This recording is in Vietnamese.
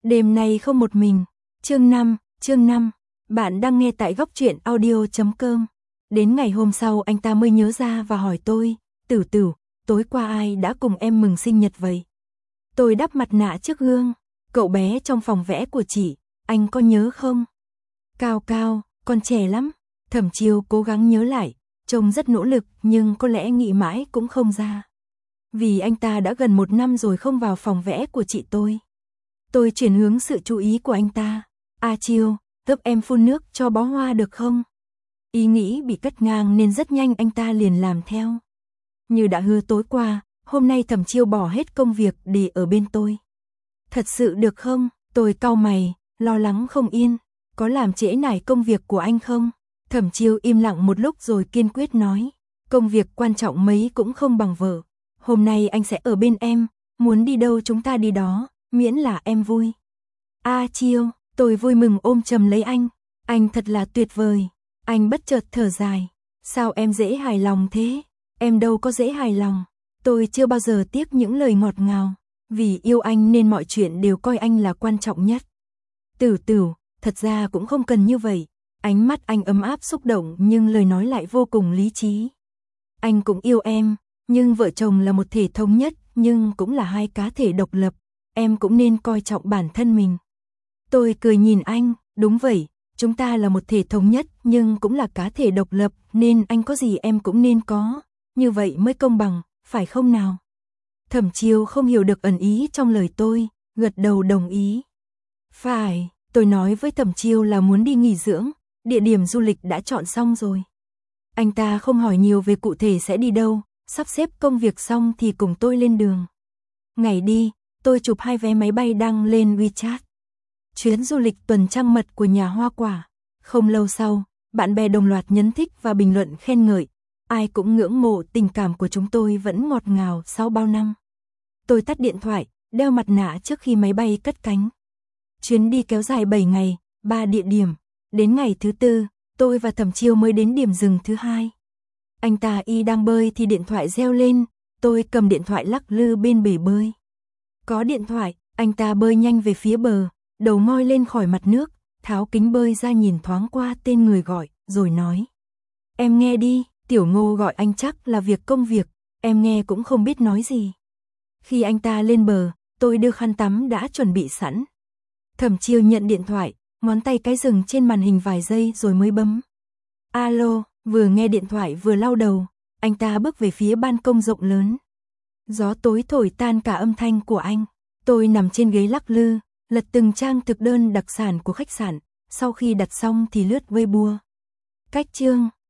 Đêm nay không một mình. Chương 5. Bạn đang nghe tại góc truyện audio.com. Đến ngày hôm sau anh ta mới nhớ ra và hỏi tôi, Tửu Tửu, tối qua ai đã cùng em mừng sinh nhật vậy? Tôi đắp mặt nạ trước gương, cậu bé trong phòng vẽ của chị, anh có nhớ không? Cao Cao, con trẻ lắm. Thẩm Chiêu cố gắng nhớ lại, trông rất nỗ lực nhưng có lẽ nghĩ mãi cũng không ra. Vì anh ta đã gần 1 năm rồi không vào phòng vẽ của chị tôi. Tôi chuyển hướng sự chú ý của anh ta. A Chiêu, giúp em phun nước cho bó hoa được không? Ý nghĩ bị cắt ngang nên rất nhanh anh ta liền làm theo. Như đã hứa tối qua, hôm nay Thẩm Chiêu bỏ hết công việc để ở bên tôi. Thật sự được không? Tôi cau mày, lo lắng không yên. Có làm trễ nải công việc của anh không? Thẩm Chiêu im lặng một lúc rồi kiên quyết nói. Công việc quan trọng mấy cũng không bằng vợ. Hôm nay anh sẽ ở bên em, muốn đi đâu chúng ta đi đó, miễn là em vui. A Chiêu, tôi vui mừng ôm chầm lấy anh. Anh thật là tuyệt vời. Anh bất chợt thở dài. Sao em dễ hài lòng thế? Em đâu có dễ hài lòng. Tôi chưa bao giờ tiếc những lời ngọt ngào. Vì yêu anh nên mọi chuyện đều coi anh là quan trọng nhất. Tửu Tửu, thật ra cũng không cần như vậy. Ánh mắt anh ấm áp xúc động nhưng lời nói lại vô cùng lý trí. Anh cũng yêu em, nhưng vợ chồng là một thể thống nhất, nhưng cũng là hai cá thể độc lập. Em cũng nên coi trọng bản thân mình. Tôi cười nhìn anh, đúng vậy, chúng ta là một thể thống nhất nhưng cũng là cá thể độc lập nên anh có gì em cũng nên có. Như vậy mới công bằng, phải không nào? Thẩm Chiêu không hiểu được ẩn ý trong lời tôi, gật đầu đồng ý. Phải, tôi nói với Thẩm Chiêu là muốn đi nghỉ dưỡng, địa điểm du lịch đã chọn xong rồi. Anh ta không hỏi nhiều về cụ thể sẽ đi đâu, sắp xếp công việc xong thì cùng tôi lên đường. Ngày đi, tôi chụp 2 vé máy bay đăng lên WeChat. Chuyến du lịch tuần trăng mật của nhà hoa quả. Không lâu sau, bạn bè đồng loạt nhấn thích và bình luận khen ngợi. Ai cũng ngưỡng mộ tình cảm của chúng tôi vẫn ngọt ngào sau bao năm. Tôi tắt điện thoại, đeo mặt nạ trước khi máy bay cất cánh. Chuyến đi kéo dài 7 ngày, 3 địa điểm. Đến ngày thứ 4, tôi và Thẩm Chiêu mới đến điểm dừng thứ 2. Anh ta đang bơi thì điện thoại reo lên, tôi cầm điện thoại lắc lư bên bể bơi. Có điện thoại, anh ta bơi nhanh về phía bờ, đầu ngoi lên khỏi mặt nước, tháo kính bơi ra nhìn thoáng qua tên người gọi, rồi nói. Em nghe đi, Tiểu Ngô gọi anh chắc là việc công việc, em nghe cũng không biết nói gì. Khi anh ta lên bờ, tôi đưa khăn tắm đã chuẩn bị sẵn. Thẩm Chiêu nhận điện thoại, ngón tay cái dừng trên màn hình vài giây rồi mới bấm. Alo, vừa nghe điện thoại vừa lau đầu, anh ta bước về phía ban công rộng lớn. Gió tối thổi tan cả âm thanh của anh. Tôi nằm trên ghế lắc lư, lật từng trang thực đơn đặc sản của khách sạn, sau khi đặt xong thì lướt Weibo. Cách chương